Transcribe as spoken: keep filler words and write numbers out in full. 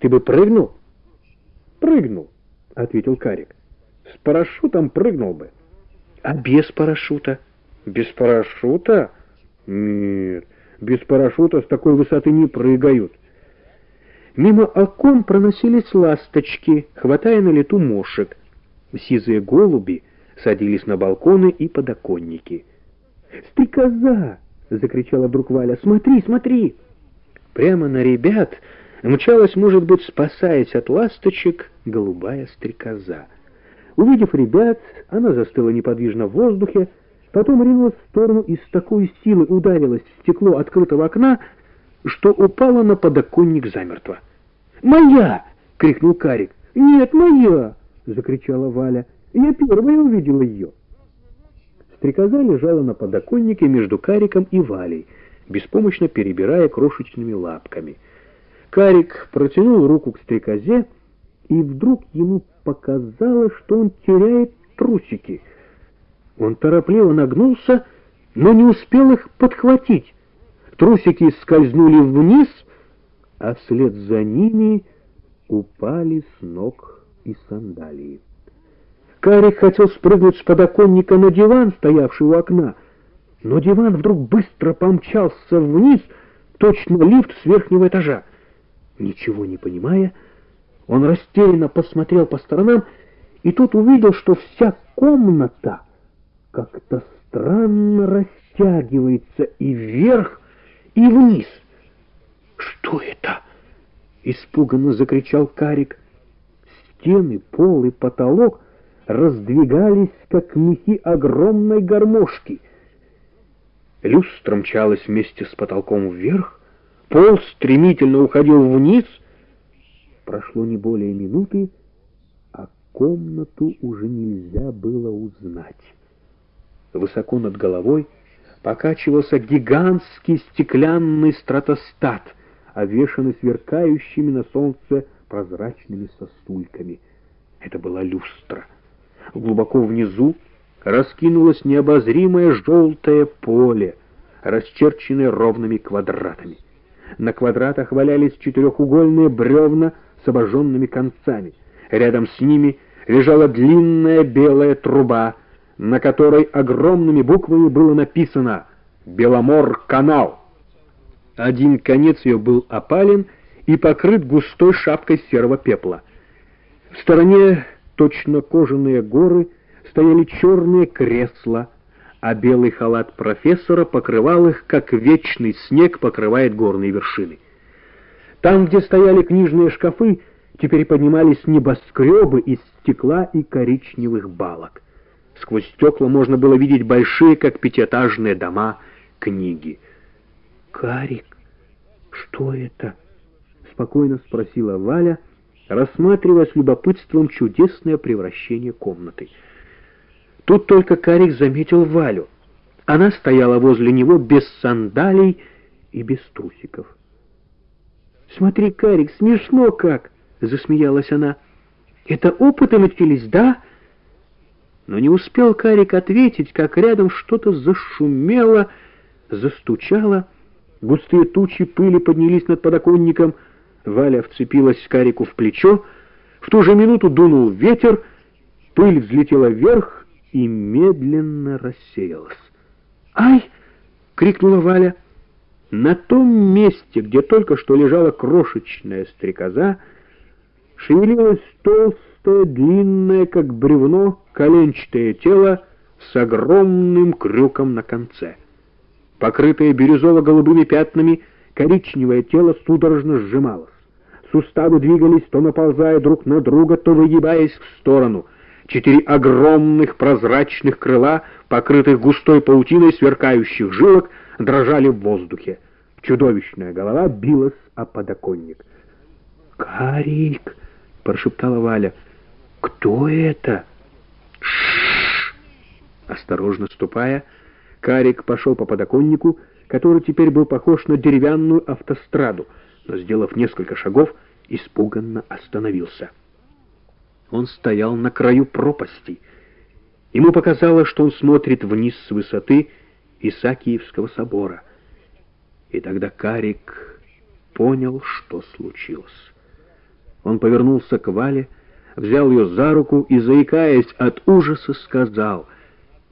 Ты бы прыгнул? Прыгнул, ответил Карик. С парашютом прыгнул бы. А без парашюта? Без парашюта? Нет, без парашюта с такой высоты не прыгают. Мимо окон проносились ласточки, хватая на лету мошек. Сизые голуби садились на балконы и подоконники. «Стрекоза!» — закричала вдруг Валя. «Смотри, смотри!» Прямо на ребят мчалась, может быть, спасаясь от ласточек, голубая стрекоза. Увидев ребят, она застыла неподвижно в воздухе, потом ринулась в сторону и с такой силой ударилась в стекло открытого окна, что упала на подоконник замертво. «Моя!» — крикнул Карик. «Нет, моя!» — закричала Валя. «Я первая увидела ее». Стрекоза лежала на подоконнике между Кариком и Валей, беспомощно перебирая крошечными лапками. Карик протянул руку к стрекозе, и вдруг ему показалось, что он теряет трусики. Он торопливо нагнулся, но не успел их подхватить. Трусики скользнули вниз, а вслед за ними упали с ног и сандалии. Карик хотел спрыгнуть с подоконника на диван, стоявший у окна, но диван вдруг быстро помчался вниз, точно лифт с верхнего этажа. Ничего не понимая, он растерянно посмотрел по сторонам и тут увидел, что вся комната как-то странно растягивается и вверх, и вниз. «Что это?» — испуганно закричал Карик. Стены, пол и потолок раздвигались, как мехи огромной гармошки. Люстра мчалась вместе с потолком вверх, пол стремительно уходил вниз. Прошло не более минуты, а комнату уже нельзя было узнать. Высоко над головой покачивался гигантский стеклянный стратостат, обвешанный сверкающими на солнце прозрачными сосульками. Это была люстра. Глубоко внизу раскинулось необозримое желтое поле, расчерченное ровными квадратами. На квадратах валялись четырехугольные бревна с обожженными концами. Рядом с ними лежала длинная белая труба, на которой огромными буквами было написано «Беломор-канал». Один конец ее был опален и покрыт густой шапкой серого пепла. В стороне, точно кожаные горы, стояли черные кресла, а белый халат профессора покрывал их, как вечный снег покрывает горные вершины. Там, где стояли книжные шкафы, теперь поднимались небоскребы из стекла и коричневых балок. Сквозь стекла можно было видеть большие, как пятиэтажные дома, книги. «Карик, что это?» — спокойно спросила Валя, рассматривая с любопытством чудесное превращение комнаты. Тут только Карик заметил Валю. Она стояла возле него без сандалий и без трусиков. «Смотри, Карик, смешно как!» — засмеялась она. «Это опыты начались, да?» Но не успел Карик ответить, как рядом что-то зашумело, застучало. Густые тучи пыли поднялись над подоконником. Валя вцепилась Карику в плечо. В ту же минуту дунул ветер, пыль взлетела вверх и медленно рассеялась. «Ай!» — крикнула Валя. На том месте, где только что лежала крошечная стрекоза, шевелилось толстое, длинное, как бревно, коленчатое тело с огромным крюком на конце. Покрытое бирюзово-голубыми пятнами, коричневое тело судорожно сжималось. Суставы двигались, то наползая друг на друга, то выгибаясь в сторону. Четыре огромных прозрачных крыла, покрытых густой паутиной сверкающих жилок, дрожали в воздухе. Чудовищная голова билась о подоконник. «Карик!» — прошептала Валя. «Кто это?» «Ш-ш-ш!» Осторожно ступая, Карик пошел по подоконнику, который теперь был похож на деревянную автостраду, но, сделав несколько шагов, испуганно остановился. Он стоял на краю пропасти. Ему показалось, что он смотрит вниз с высоты Исаакиевского собора. И тогда Карик понял, что случилось. Он повернулся к Вале, взял ее за руку и, заикаясь от ужаса, сказал: